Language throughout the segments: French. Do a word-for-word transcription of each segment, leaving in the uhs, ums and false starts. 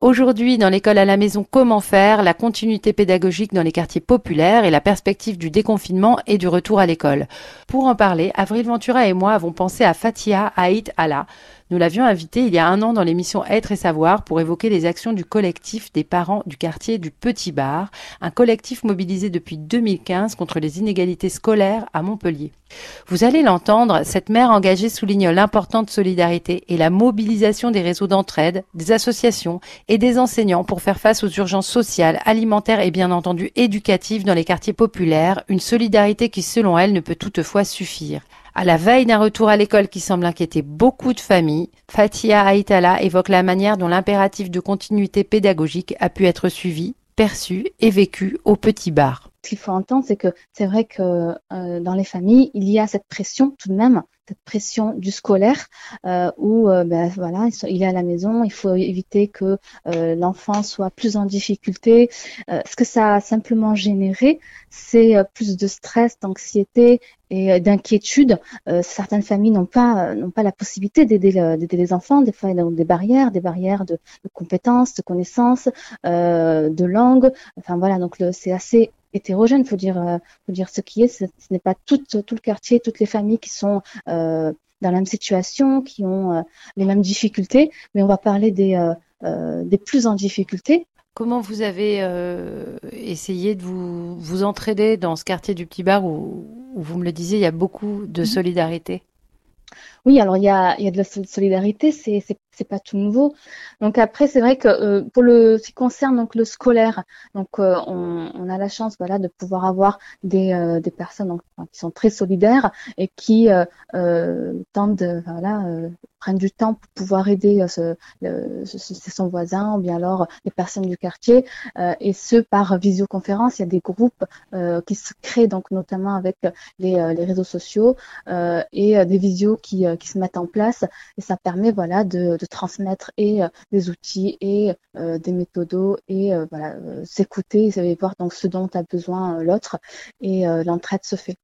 Aujourd'hui, dans l'école à la maison, comment faire, la continuité pédagogique dans les quartiers populaires et la perspective du déconfinement et du retour à l'école. Pour en parler, Avril Ventura et moi avons pensé à Fatia Haït Allah. Nous l'avions invitée il y a un an dans l'émission Être et Savoir pour évoquer les actions du collectif des parents du quartier du Petit Bar, un collectif mobilisé depuis deux mille quinze contre les inégalités scolaires à Montpellier. Vous allez l'entendre, cette mère engagée souligne l'importante solidarité et la mobilisation des réseaux d'entraide, des associations et des enseignants pour faire face aux urgences sociales, alimentaires et bien entendu éducatives dans les quartiers populaires, une solidarité qui selon elle ne peut toutefois suffire. À la veille d'un retour à l'école qui semble inquiéter beaucoup de familles, Fatia Haït Allah évoque la manière dont l'impératif de continuité pédagogique a pu être suivi, perçu et vécu au Petit Bar. Ce qu'il faut entendre, c'est que c'est vrai que euh, dans les familles, il y a cette pression tout de même, cette pression du scolaire euh, où euh, ben, voilà, il est à la maison, il faut éviter que euh, l'enfant soit plus en difficulté. Euh, ce que ça a simplement généré, c'est euh, plus de stress, d'anxiété et euh, d'inquiétude. Euh, certaines familles n'ont pas n'ont pas la possibilité d'aider, le, d'aider les enfants. Des fois, il y a des barrières, des barrières de, de compétences, de connaissances, euh, de langue. Enfin voilà, donc le, c'est assez hétérogène, faut dire, euh, faut dire ce qui est. Ce, ce n'est pas tout, tout le quartier, toutes les familles qui sont euh, dans la même situation, qui ont euh, les mêmes difficultés, mais on va parler des, euh, euh, des plus en difficulté. Comment vous avez euh, essayé de vous, vous entraider dans ce quartier du Petit Bar où, où vous me le disiez, il y a beaucoup de solidarité? Oui, alors il y a, il y a de la solidarité, c'est, c'est, c'est pas tout nouveau. Donc après, c'est vrai que euh, pour le, ce qui concerne donc le scolaire, donc euh, on, on a la chance, voilà, de pouvoir avoir des, euh, des personnes donc, enfin, qui sont très solidaires et qui euh, euh, tentent de, voilà, euh, prennent du temps pour pouvoir aider euh, ce, le, ce, son voisin ou bien alors les personnes du quartier, euh, et ce par visioconférence. Il y a des groupes euh, qui se créent donc notamment avec les, euh, les réseaux sociaux euh, et euh, des visios qui, euh, qui se mettent en place, et ça permet voilà de, de transmettre et euh, des outils et euh, des méthodos et euh, voilà euh, s'écouter et voir donc ce dont a besoin euh, l'autre, et euh, l'entraide se fait.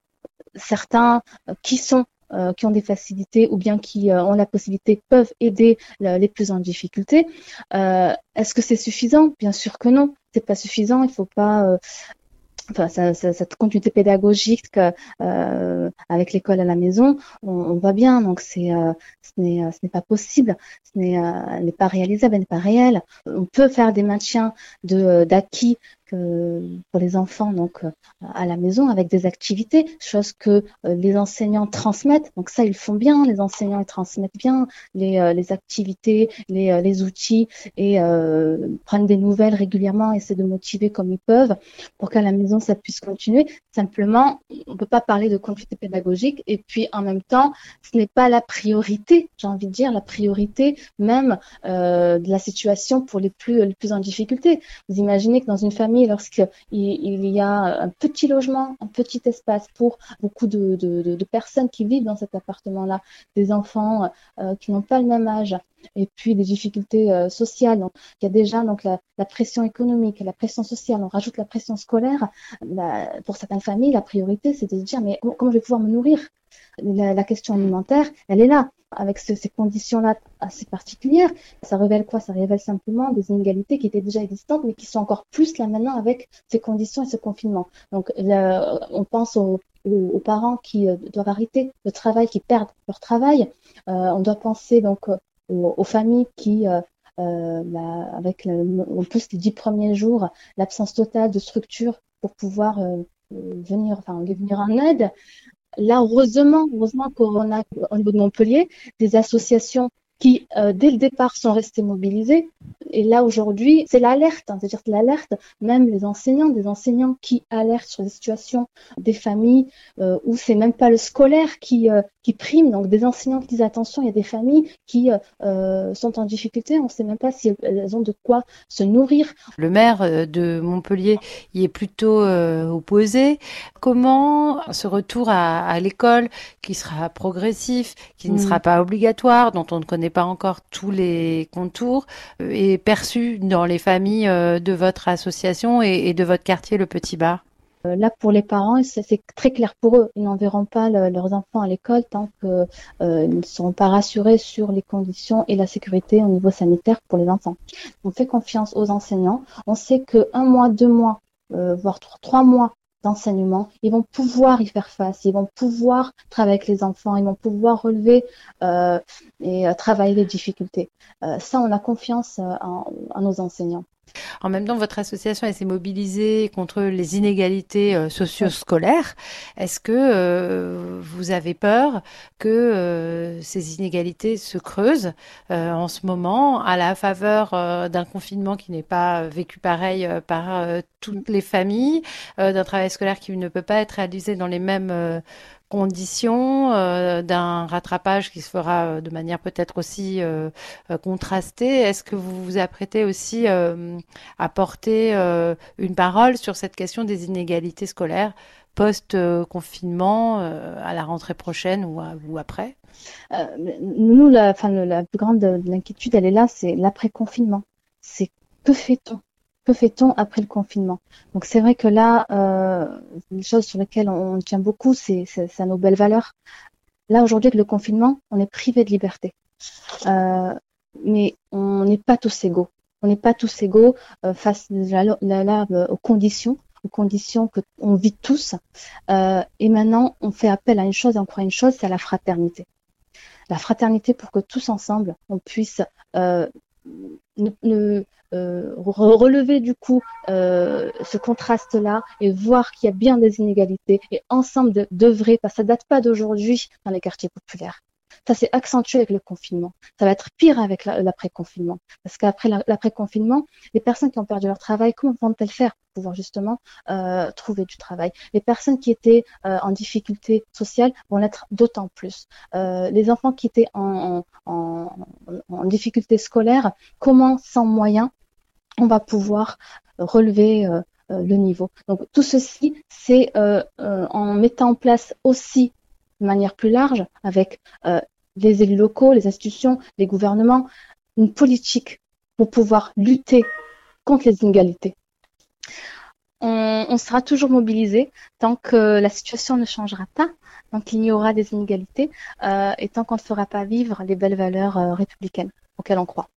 Certains euh, qui sont Euh, qui ont des facilités ou bien qui euh, ont la possibilité peuvent aider le, les plus en difficulté. Euh, est-ce que c'est suffisant? Bien sûr que non, c'est pas suffisant. Il faut pas euh, Enfin, ça, ça, cette continuité pédagogique euh, avec l'école à la maison, on, on voit bien. Donc, c'est, euh, ce n'est, ce n'est pas possible, ce n'est, euh, n'est pas réalisable, ce n'est pas réel. On peut faire des maintiens de, d'acquis que pour les enfants, donc à la maison, avec des activités, chose que euh, les enseignants transmettent. Donc ça, ils le font bien. Les enseignants, ils transmettent bien les, euh, les activités, les, euh, les outils, et euh, prennent des nouvelles régulièrement, essaient de motiver comme ils peuvent pour qu'à la maison ça puisse continuer. Simplement, on ne peut pas parler de continuité pédagogique et puis en même temps, ce n'est pas la priorité, j'ai envie de dire, la priorité même euh, de la situation pour les plus, les plus en difficulté. Vous imaginez que dans une famille, lorsqu'il il y a un petit logement, un petit espace pour beaucoup de, de, de, de personnes qui vivent dans cet appartement-là, des enfants euh, qui n'ont pas le même âge, et puis des difficultés euh, sociales. Donc, il y a déjà donc la, la pression économique, la pression sociale, on rajoute la pression scolaire. La, pour certaines familles, la priorité, c'est de se dire, mais comment, comment je vais pouvoir me nourrir? La, la question alimentaire, elle est là, avec ce, ces conditions-là assez particulières. Ça révèle quoi? Ça révèle simplement des inégalités qui étaient déjà existantes, mais qui sont encore plus là maintenant avec ces conditions et ce confinement. Donc, là, on pense aux, aux, aux parents qui euh, doivent arrêter le travail, qui perdent leur travail. Euh, on doit penser donc aux, aux familles qui, euh, euh, bah, avec le, en plus les dix premiers jours, l'absence totale de structure pour pouvoir euh, venir, enfin, venir en aide. Là, heureusement, heureusement qu'on a au niveau de Montpellier des associations qui, euh, dès le départ, sont restées mobilisées. Et là, aujourd'hui, c'est l'alerte, hein, c'est-à-dire que l'alerte, même les enseignants, des enseignants qui alertent sur des situations des familles euh, où c'est même pas le scolaire qui, euh, qui prime, donc des enseignants qui disent attention, il y a des familles qui euh, sont en difficulté, on ne sait même pas si elles ont de quoi se nourrir. Le maire de Montpellier y est plutôt euh, opposé. Comment ce retour à, à l'école, qui sera progressif, qui mmh. ne sera pas obligatoire, dont on ne connaît pas encore tous les contours, euh, est perçu dans les familles euh, de votre association et, et de votre quartier, le Petit Bar? Euh, là, pour les parents, c'est, c'est très clair pour eux. Ils n'enverront pas le, leurs enfants à l'école tant qu'ils euh, ne seront pas rassurés sur les conditions et la sécurité au niveau sanitaire pour les enfants. On fait confiance aux enseignants. On sait que un mois, deux mois, euh, voire trois, trois mois d'enseignement, ils vont pouvoir y faire face, ils vont pouvoir travailler avec les enfants, ils vont pouvoir relever euh, et euh, travailler les difficultés. Euh, ça, on a confiance euh, en, en nos enseignants. En même temps, votre association elle s'est mobilisée contre les inégalités euh, socio-scolaires. Est-ce que euh, vous avez peur que euh, ces inégalités se creusent euh, en ce moment à la faveur euh, d'un confinement qui n'est pas vécu pareil euh, par euh, toutes les familles, euh, d'un travail scolaire qui ne peut pas être réalisé dans les mêmes euh, conditions, euh, d'un rattrapage qui se fera euh, de manière peut-être aussi euh, euh, contrastée? Est-ce que vous vous apprêtez aussi euh, à porter euh, une parole sur cette question des inégalités scolaires post-confinement euh, à la rentrée prochaine ou, à- ou après? Euh, nous, la, enfin, le- la plus grande de l'inquiétude, elle est là, c'est l'après-confinement. C'est que fait-on? Que fait-on après le confinement? Donc c'est vrai que là, euh, une chose sur laquelle on, on tient beaucoup, c'est, c'est, c'est à nos belles valeurs. Là, aujourd'hui, avec le confinement, on est privé de liberté. Euh, mais on n'est pas tous égaux. On n'est pas tous égaux euh, face là, là, là, euh, aux conditions, aux conditions que on vit tous. Euh, et maintenant, on fait appel à une chose, et encore une chose, c'est à la fraternité. La fraternité pour que tous ensemble, on puisse euh, ne, ne, euh, relever du coup euh, ce contraste-là et voir qu'il y a bien des inégalités et ensemble d'œuvrer, parce que ça date pas d'aujourd'hui dans les quartiers populaires. Ça s'est accentué avec le confinement. Ça va être pire avec la, l'après-confinement. Parce qu'après la, l'après-confinement, les personnes qui ont perdu leur travail, comment vont-elles faire pour pouvoir justement euh, trouver du travail? Les personnes qui étaient euh, en difficulté sociale vont l'être d'autant plus. Euh, les enfants qui étaient en, en, en, en difficulté scolaire, comment, sans moyens, on va pouvoir relever euh, le niveau. Donc tout ceci, c'est euh, euh, en mettant en place aussi de manière plus large avec euh, les élus locaux, les institutions, les gouvernements, une politique pour pouvoir lutter contre les inégalités. On, on sera toujours mobilisé tant que la situation ne changera pas, tant qu'il y aura des inégalités euh, et tant qu'on ne fera pas vivre les belles valeurs euh, républicaines auxquelles on croit.